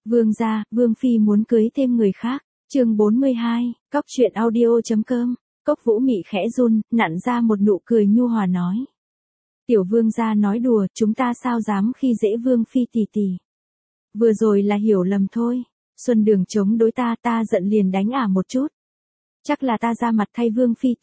Vương gia, Vương Phi muốn cưới thêm người khác. Chương 42, Cóc truyện audio.com. Cốc Vũ Mị khẽ run, nặn ra một nụ cười nhu hòa nói. Tiểu Vương gia nói đùa, chúng ta sao dám khi dễ Vương Phi tỷ tỷ. Vừa rồi là hiểu lầm thôi. Xuân Đường chống đối ta giận liền đánh ả một chút. Chắc là ta ra mặt thay Vương Phi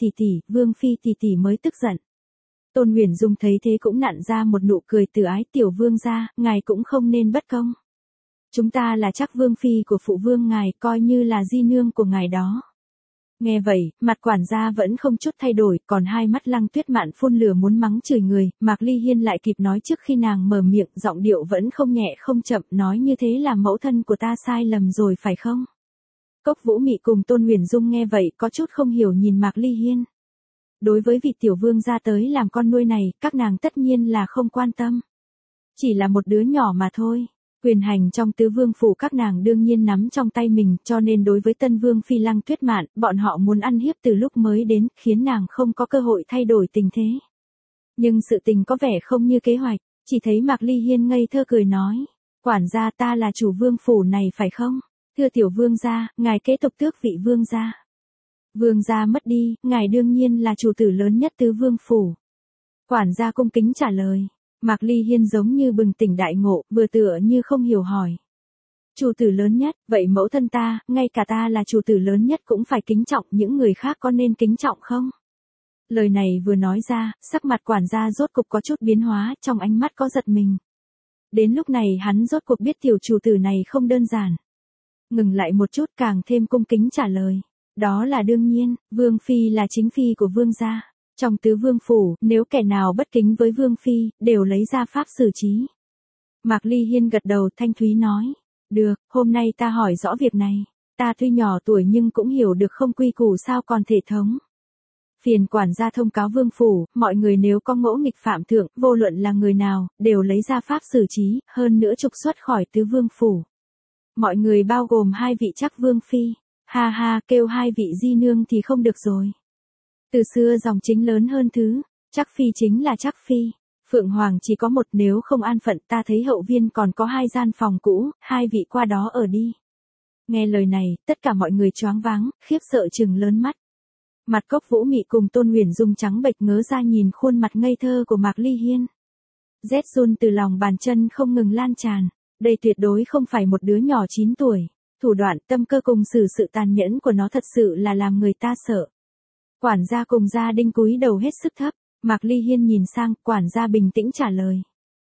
tỷ tỷ mới tức giận. Tôn Huyền Dung thấy thế cũng nặn ra một nụ cười từ ái. Tiểu Vương gia, ngài cũng không nên bất công. Chúng ta là chắc Vương Phi của phụ vương ngài, coi như là di nương của ngài đó. Nghe vậy, mặt quản gia vẫn không chút thay đổi, còn hai mắt Lăng Tuyết Mạn phun lửa muốn mắng chửi người. Mạc Ly Hiên lại kịp nói trước khi nàng mở miệng, giọng điệu vẫn không nhẹ không chậm, nói như thế là mẫu thân của ta sai lầm rồi phải không? Cốc Vũ Mị cùng Tôn Huyền Dung nghe vậy có chút không hiểu nhìn Mạc Ly Hiên. Đối với vị tiểu vương gia tới làm con nuôi này, các nàng tất nhiên là không quan tâm. Chỉ là một đứa nhỏ mà thôi. Quyền hành trong tứ vương phủ các nàng đương nhiên nắm trong tay mình, cho nên đối với tân vương Phi Lăng Tuyết Mạn, bọn họ muốn ăn hiếp từ lúc mới đến, khiến nàng không có cơ hội thay đổi tình thế. Nhưng sự tình có vẻ không như kế hoạch, chỉ thấy Mạc Ly Hiên ngây thơ cười nói, quản gia, ta là chủ vương phủ này phải không? Thưa tiểu vương gia, ngài kế tục tước vị vương gia. Vương gia mất đi, ngài đương nhiên là chủ tử lớn nhất tứ vương phủ. Quản gia cung kính trả lời. Mạc Ly Hiên giống như bừng tỉnh đại ngộ, vừa tựa như không hiểu hỏi. Chủ tử lớn nhất, vậy mẫu thân ta, ngay cả ta là chủ tử lớn nhất cũng phải kính trọng, những người khác có nên kính trọng không? Lời này vừa nói ra, sắc mặt quản gia rốt cục có chút biến hóa, trong ánh mắt có giật mình. Đến lúc này hắn rốt cuộc biết tiểu chủ tử này không đơn giản. Ngừng lại một chút càng thêm cung kính trả lời. Đó là đương nhiên, Vương Phi là chính phi của vương gia. Trong tứ vương phủ, nếu kẻ nào bất kính với Vương Phi, đều lấy ra pháp xử trí. Mạc Ly Hiên gật đầu thanh thúy nói. Được, hôm nay ta hỏi rõ việc này. Ta tuy nhỏ tuổi nhưng cũng hiểu được không quy củ sao còn thể thống. Phiền quản gia thông cáo vương phủ, mọi người nếu có ngỗ nghịch phạm thượng, vô luận là người nào, đều lấy ra pháp xử trí, hơn nữa trục xuất khỏi tứ vương phủ. Mọi người bao gồm hai vị chắc Vương Phi. Ha ha, kêu hai vị di nương thì không được rồi. Từ xưa dòng chính lớn hơn thứ, chắc Phi chính là chắc Phi. Phượng Hoàng chỉ có một, nếu không an phận ta thấy hậu viên còn có hai gian phòng cũ, hai vị qua đó ở đi. Nghe lời này, tất cả mọi người choáng váng, khiếp sợ trừng lớn mắt. Mặt Cốc Vũ Mị cùng Tôn Huyền Dung trắng bệch ngớ ra nhìn khuôn mặt ngây thơ của Mạc Ly Hiên. Rét run từ lòng bàn chân không ngừng lan tràn. Đây tuyệt đối không phải một đứa nhỏ 9 tuổi. Thủ đoạn, tâm cơ cùng sự tàn nhẫn của nó thật sự là làm người ta sợ. Quản gia cùng gia đình cúi đầu hết sức thấp. Mạc Ly Hiên nhìn sang, quản gia bình tĩnh trả lời.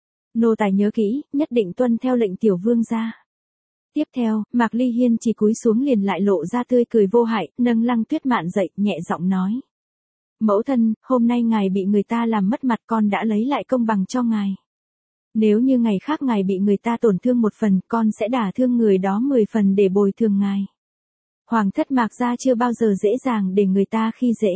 Nô tài nhớ kỹ, nhất định tuân theo lệnh tiểu vương gia. Tiếp theo, Mạc Ly Hiên chỉ cúi xuống liền lại lộ ra tươi cười vô hại, nâng Lăng Tuyết Mạn dậy, nhẹ giọng nói. Mẫu thân, hôm nay ngài bị người ta làm mất mặt, con đã lấy lại công bằng cho ngài. Nếu như ngày khác ngài bị người ta tổn thương một phần, con sẽ đả thương người đó 10 phần để bồi thường ngài. Hoàng thất Mạc gia chưa bao giờ dễ dàng để người ta khi dễ.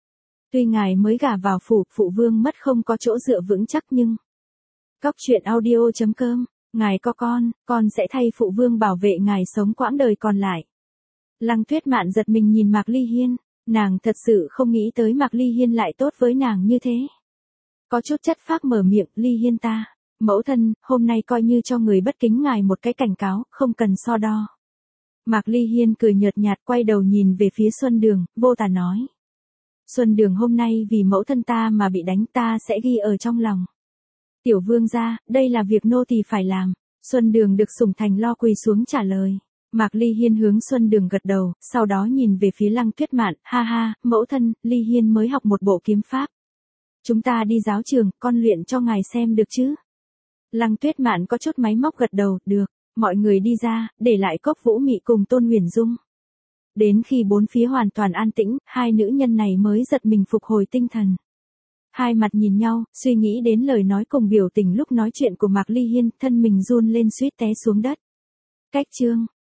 Tuy ngài mới gả vào phủ, phụ vương mất không có chỗ dựa vững chắc nhưng... Cóc truyện audio.com, ngài có con sẽ thay phụ vương bảo vệ ngài sống quãng đời còn lại. Lăng Tuyết Mạn giật mình nhìn Mạc Ly Hiên, nàng thật sự không nghĩ tới Mạc Ly Hiên lại tốt với nàng như thế. Có chút chất phác mở miệng, Ly Hiên ta, mẫu thân, hôm nay coi như cho người bất kính ngài một cái cảnh cáo, không cần so đo. Mạc Ly Hiên cười nhợt nhạt quay đầu nhìn về phía Xuân Đường, vô tà nói. Xuân Đường hôm nay vì mẫu thân ta mà bị đánh ta sẽ ghi ở trong lòng. Tiểu vương gia, đây là việc nô tỳ phải làm. Xuân Đường được sủng thành lo quỳ xuống trả lời. Mạc Ly Hiên hướng Xuân Đường gật đầu, sau đó nhìn về phía Lăng Tuyết Mạn, ha ha, mẫu thân, Ly Hiên mới học một bộ kiếm pháp. Chúng ta đi giáo trường, con luyện cho ngài xem được chứ? Lăng Tuyết Mạn có chút máy móc gật đầu, được. Mọi người đi ra, để lại Cốc Vũ Mị cùng Tôn Huyền Dung. Đến khi bốn phía hoàn toàn an tĩnh, hai nữ nhân này mới giật mình phục hồi tinh thần. Hai mặt nhìn nhau, suy nghĩ đến lời nói cùng biểu tình lúc nói chuyện của Mạc Ly Hiên, thân mình run lên suýt té xuống đất. Cách chương